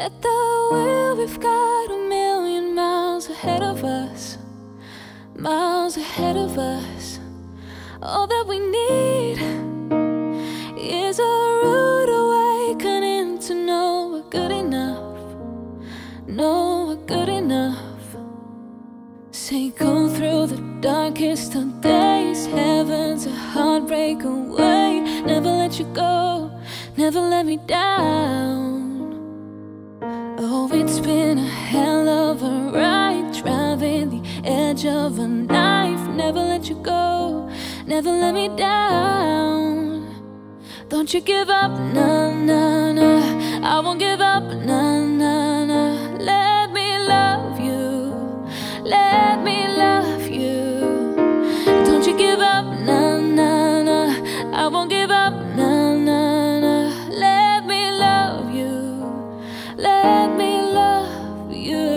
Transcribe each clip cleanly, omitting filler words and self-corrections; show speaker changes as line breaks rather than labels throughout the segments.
At the wheel, we've got a million miles ahead of us, miles ahead of us. All that we need is a rude awakening to know we're good enough, know we're good enough. Say go through the darkest of days, heaven's a heartbreak away. Never let you go, never let me down. Oh, it's been a hell of a ride, driving the edge of a knife. Never let you go, never let me down. Don't you give up, nah, nah, nah. I won't give up, nah, nah, nah. Let me love you, let me love you. Don't you give up, nah, nah, nah. I won't give up, nah, nah, nah. Let me love you, let me love you.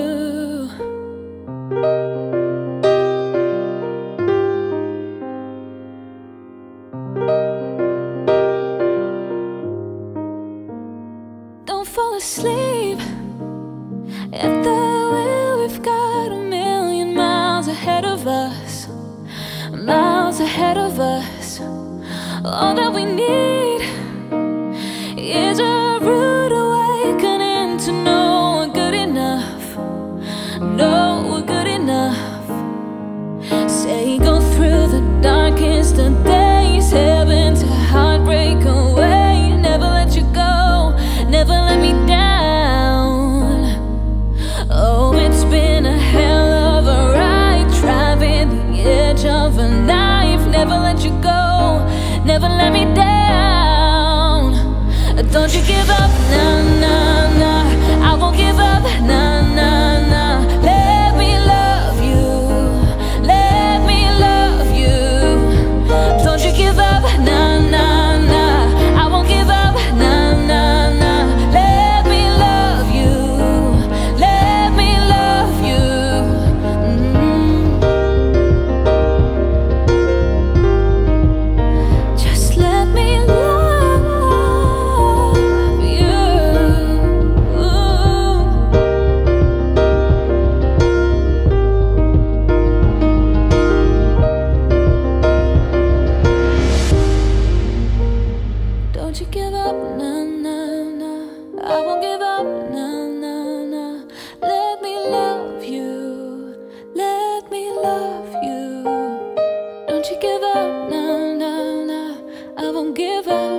Don't fall asleep at the wheel, we've got a million miles ahead of us, miles ahead of us. All that we need is a rude awakening to know we're good enough, know we're good enough. Say go through the darkest of days, heaven's a heartbreak away. Never let you go, never let me down. Oh, it's been a hell of a ride, driving the edge of a knife. Never let you go, never let me down. Don't you give up, nah, nah, nah. I won't give up, nah, nah, nah. Let me love you, let me love you. Don't you give up, nah, nah, nah. I won't give up, nah, nah, nah. Let me love you, let me love you. Just let me love you. Don't you give up, nah, nah, nah. I won't give up, nah, nah, nah. Let me love you, let me love you. Don't you give up, nah, nah, nah. I won't give up.